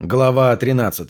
Глава 13.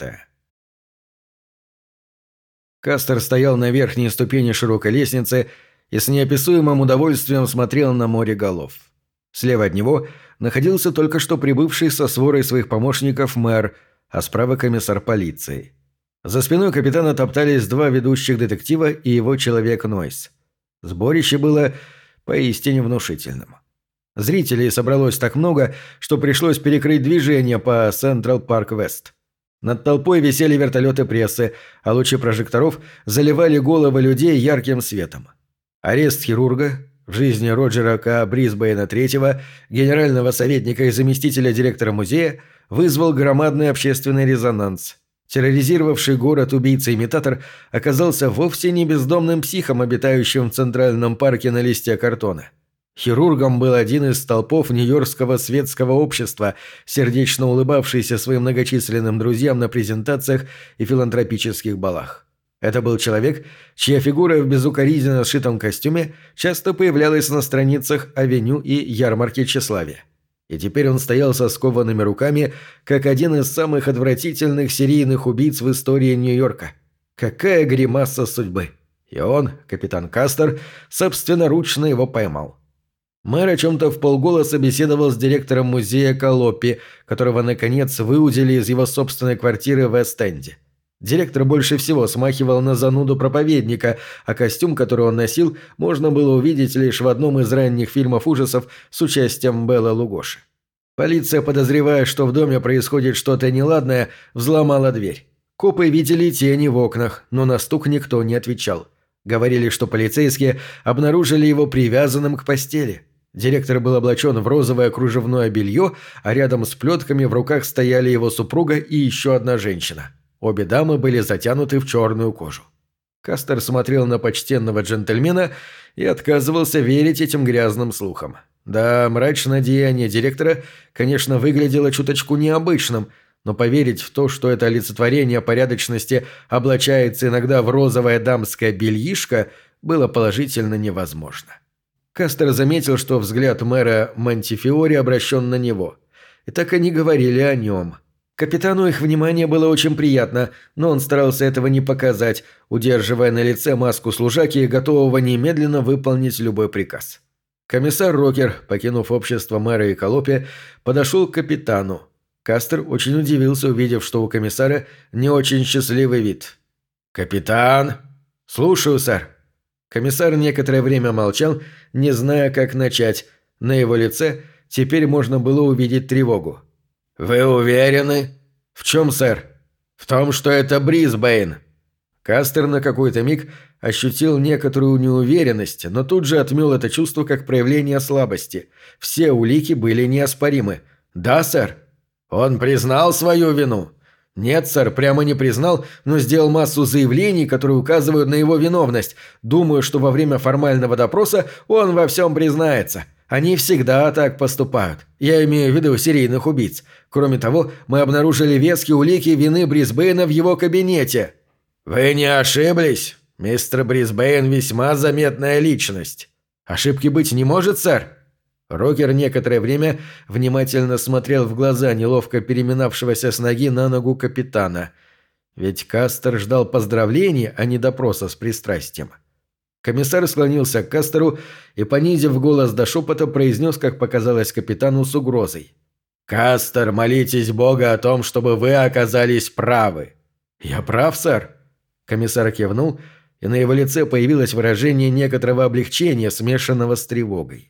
Кастер стоял на верхней ступени широкой лестницы и с неописуемым удовольствием смотрел на море голов. Слева от него находился только что прибывший со сворой своих помощников мэр, а справа комиссар полиции. За спиной капитана топтались два ведущих детектива и его человек Нойс. Сборище было поистине внушительным. Зрителей собралось так много, что пришлось перекрыть движение по Централ Парк Вест. Над толпой висели вертолеты прессы, а лучи прожекторов заливали головы людей ярким светом. Арест хирурга в жизни Роджера К. Брисбейна III, генерального советника и заместителя директора музея, вызвал громадный общественный резонанс. Терроризировавший город убийца-имитатор оказался вовсе не бездомным психом, обитающим в Центральном парке на листе картона. Хирургом был один из столпов нью-йоркского светского общества, сердечно улыбавшийся своим многочисленным друзьям на презентациях и филантропических балах. Это был человек, чья фигура в безукоризненно сшитом костюме часто появлялась на страницах «Авеню» и «Ярмарки тщеславия». И теперь он стоял со скованными руками, как один из самых отвратительных серийных убийц в истории Нью-Йорка. Какая гримаса судьбы! И он, капитан Кастер, собственноручно его поймал. Мэр о чем-то вполголоса беседовал с директором музея Колопи, которого, наконец, выудили из его собственной квартиры в Эст-Энде. Директор больше всего смахивал на зануду проповедника, а костюм, который он носил, можно было увидеть лишь в одном из ранних фильмов ужасов с участием Беллы Лугоши. Полиция, подозревая, что в доме происходит что-то неладное, взломала дверь. Копы видели тени в окнах, но на стук никто не отвечал. Говорили, что полицейские обнаружили его привязанным к постели. Директор был облачен в розовое кружевное белье, а рядом с плетками в руках стояли его супруга и еще одна женщина. Обе дамы были затянуты в черную кожу. Кастер смотрел на почтенного джентльмена и отказывался верить этим грязным слухам. Да, мрачное деяние директора, конечно, выглядело чуточку необычным, но поверить в то, что это олицетворение порядочности облачается иногда в розовое дамское бельишко, было положительно невозможно. Кастер заметил, что взгляд мэра Монтифиори обращен на него. И так они говорили о нем. Капитану их внимание было очень приятно, но он старался этого не показать, удерживая на лице маску служаки, готового немедленно выполнить любой приказ. Комиссар Рокер, покинув общество мэра и Колопи, подошел к капитану. Кастер очень удивился, увидев, что у комиссара не очень счастливый вид. «Капитан!» «Слушаю, сэр». Комиссар некоторое время молчал, не зная, как начать. На его лице теперь можно было увидеть тревогу. «Вы уверены?» «В чем, сэр?» «В том, что это Брисбейн». Кастер на какой-то миг ощутил некоторую неуверенность, но тут же отмел это чувство как проявление слабости. Все улики были неоспоримы. «Да, сэр». «Он признал свою вину?» «Нет, сэр, прямо не признал, но сделал массу заявлений, которые указывают на его виновность. Думаю, что во время формального допроса он во всем признается. Они всегда так поступают. Я имею в виду серийных убийц. Кроме того, мы обнаружили веские улики вины Брисбейна в его кабинете». «Вы не ошиблись? Мистер Брисбейн весьма заметная личность». «Ошибки быть не может, сэр?» Рокер некоторое время внимательно смотрел в глаза неловко переминавшегося с ноги на ногу капитана. Ведь Кастер ждал поздравлений, а не допроса с пристрастием. Комиссар склонился к Кастеру и, понизив голос до шепота, произнес, как показалось капитану, с угрозой. «Кастер, молитесь Бога о том, чтобы вы оказались правы». «Я прав, сэр?» Комиссар кивнул, и на его лице появилось выражение некоторого облегчения, смешанного с тревогой.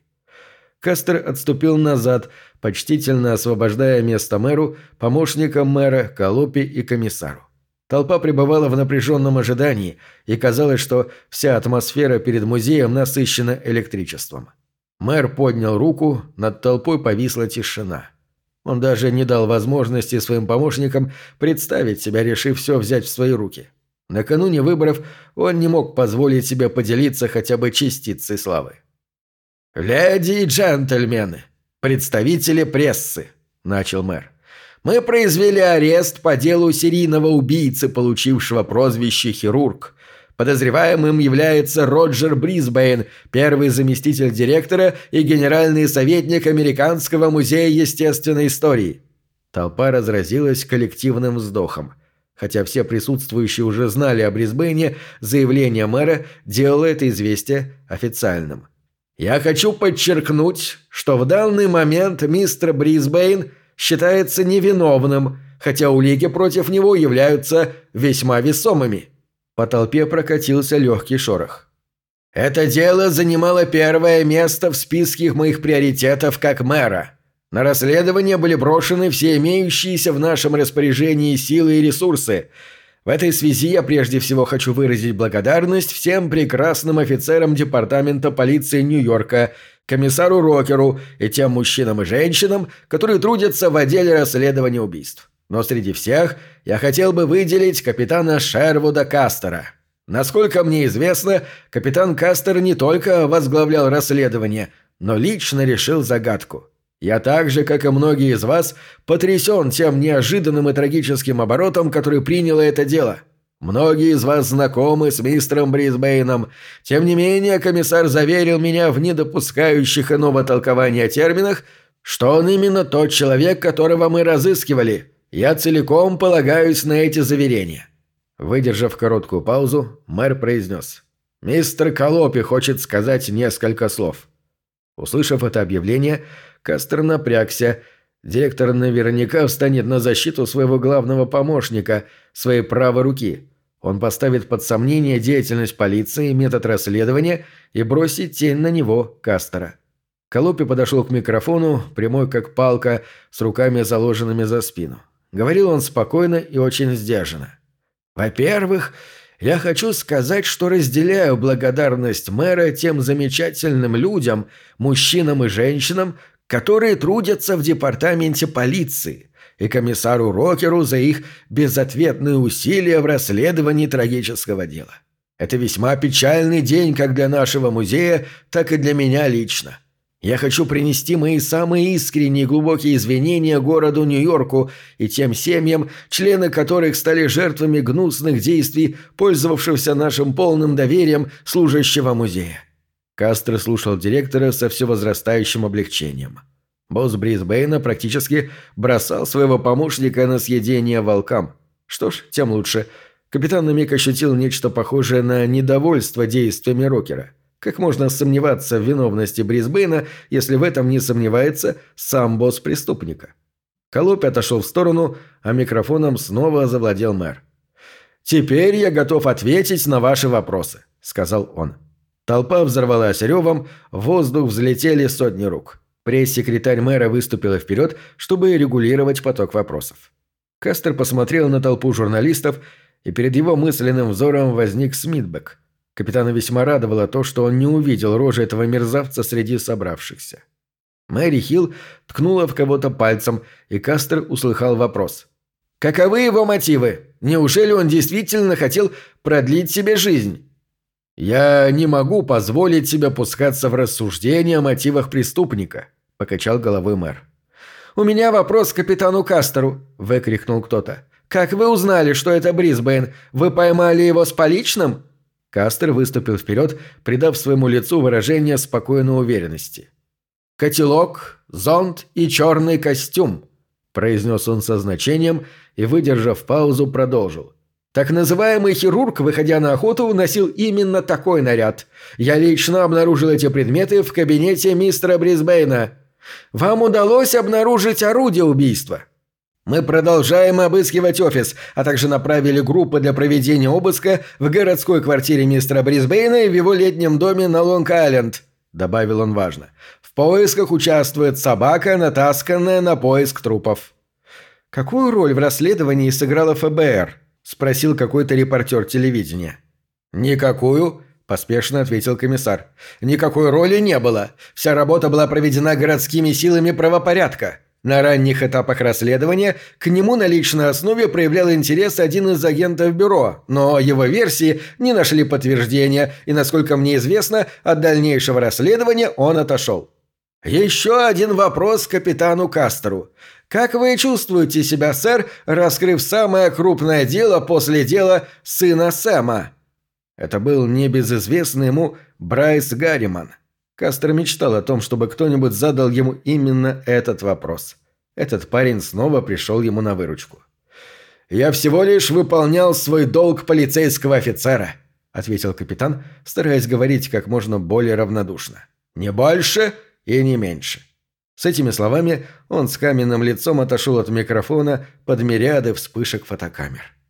Кастер отступил назад, почтительно освобождая место мэру, помощникам мэра, Колопи и комиссару. Толпа пребывала в напряженном ожидании, и казалось, что вся атмосфера перед музеем насыщена электричеством. Мэр поднял руку, над толпой повисла тишина. Он даже не дал возможности своим помощникам представить себя, решив все взять в свои руки. Накануне выборов он не мог позволить себе поделиться хотя бы частицей славы. «Леди и джентльмены, представители прессы», – начал мэр, – «мы произвели арест по делу серийного убийцы, получившего прозвище «Хирург». Подозреваемым является Роджер Брисбейн, первый заместитель директора и генеральный советник Американского музея естественной истории». Толпа разразилась коллективным вздохом. Хотя все присутствующие уже знали о Брисбейне, заявление мэра делало это известие официальным. «Я хочу подчеркнуть, что в данный момент мистер Брисбейн считается невиновным, хотя улики против него являются весьма весомыми». По толпе прокатился легкий шорох. «Это дело занимало первое место в списке моих приоритетов как мэра. На расследование были брошены все имеющиеся в нашем распоряжении силы и ресурсы. В этой связи я прежде всего хочу выразить благодарность всем прекрасным офицерам Департамента полиции Нью-Йорка, комиссару Рокеру и тем мужчинам и женщинам, которые трудятся в отделе расследования убийств. Но среди всех я хотел бы выделить капитана Шервуда Кастера. Насколько мне известно, капитан Кастер не только возглавлял расследование, но лично решил загадку. Я так же, как и многие из вас, потрясен тем неожиданным и трагическим оборотом, который приняло это дело. Многие из вас знакомы с мистером Брисбейном. Тем не менее, комиссар заверил меня в недопускающих иного толкования терминах, что он именно тот человек, которого мы разыскивали. Я целиком полагаюсь на эти заверения». Выдержав короткую паузу, мэр произнес: «Мистер Колопи хочет сказать несколько слов». Услышав это объявление, Кастер напрягся. Директор наверняка встанет на защиту своего главного помощника, своей правой руки. Он поставит под сомнение деятельность полиции, метод расследования и бросит тень на него, Кастера. Колопи подошел к микрофону, прямой как палка, с руками заложенными за спину. Говорил он спокойно и очень сдержанно. «Во-первых, я хочу сказать, что разделяю благодарность мэра тем замечательным людям, мужчинам и женщинам, которые трудятся в департаменте полиции, и комиссару Рокеру за их безответные усилия в расследовании трагического дела. Это весьма печальный день как для нашего музея, так и для меня лично. Я хочу принести мои самые искренние и глубокие извинения городу Нью-Йорку и тем семьям, члены которых стали жертвами гнусных действий, пользовавшихся нашим полным доверием служащего музея». Кастер слушал директора со все возрастающим облегчением. Босс Брисбейна практически бросал своего помощника на съедение волкам. Что ж, тем лучше. Капитан на миг ощутил нечто похожее на недовольство действиями Рокера. Как можно сомневаться в виновности Брисбейна, если в этом не сомневается сам босс преступника? Колопи отошел в сторону, а микрофоном снова завладел мэр. «Теперь я готов ответить на ваши вопросы», — сказал он. Толпа взорвалась ревом, в воздух взлетели сотни рук. Пресс-секретарь мэра выступила вперед, чтобы регулировать поток вопросов. Кастер посмотрел на толпу журналистов, и перед его мысленным взором возник Смитбек. Капитана весьма радовало то, что он не увидел рожи этого мерзавца среди собравшихся. Мэри Хилл ткнула в кого-то пальцем, и Кастер услыхал вопрос. «Каковы его мотивы? Неужели он действительно хотел продлить себе жизнь?» «Я не могу позволить себе пускаться в рассуждения о мотивах преступника», — покачал головой мэр. «У меня вопрос к капитану Кастеру», — выкрикнул кто-то. «Как вы узнали, что это Брисбейн? Вы поймали его с поличным?» Кастер выступил вперед, придав своему лицу выражение спокойной уверенности. «Котелок, зонт и черный костюм», — произнес он со значением и, выдержав паузу, продолжил. «Так называемый хирург, выходя на охоту, носил именно такой наряд. Я лично обнаружил эти предметы в кабинете мистера Брисбейна. Вам удалось обнаружить орудие убийства?» «Мы продолжаем обыскивать офис, а также направили группы для проведения обыска в городской квартире мистера Брисбейна и в его летнем доме на Лонг-Айленд», — добавил он важно. «В поисках участвует собака, натасканная на поиск трупов». «Какую роль в расследовании сыграла ФБР?» — спросил какой-то репортер телевидения. «Никакую», — поспешно ответил комиссар. «Никакой роли не было. Вся работа была проведена городскими силами правопорядка. На ранних этапах расследования к нему на личной основе проявлял интерес один из агентов бюро, но его версии не нашли подтверждения, и, насколько мне известно, от дальнейшего расследования он отошел». «Еще один вопрос капитану Кастеру. Как вы чувствуете себя, сэр, раскрыв самое крупное дело после дела сына Сэма?» Это был небезызвестный ему Брайс Гарриман. Кастер мечтал о том, чтобы кто-нибудь задал ему именно этот вопрос. Этот парень снова пришел ему на выручку. «Я всего лишь выполнял свой долг полицейского офицера», — ответил капитан, стараясь говорить как можно более равнодушно. «Не больше и не меньше». С этими словами он с каменным лицом отошел от микрофона под мириады вспышек фотокамер.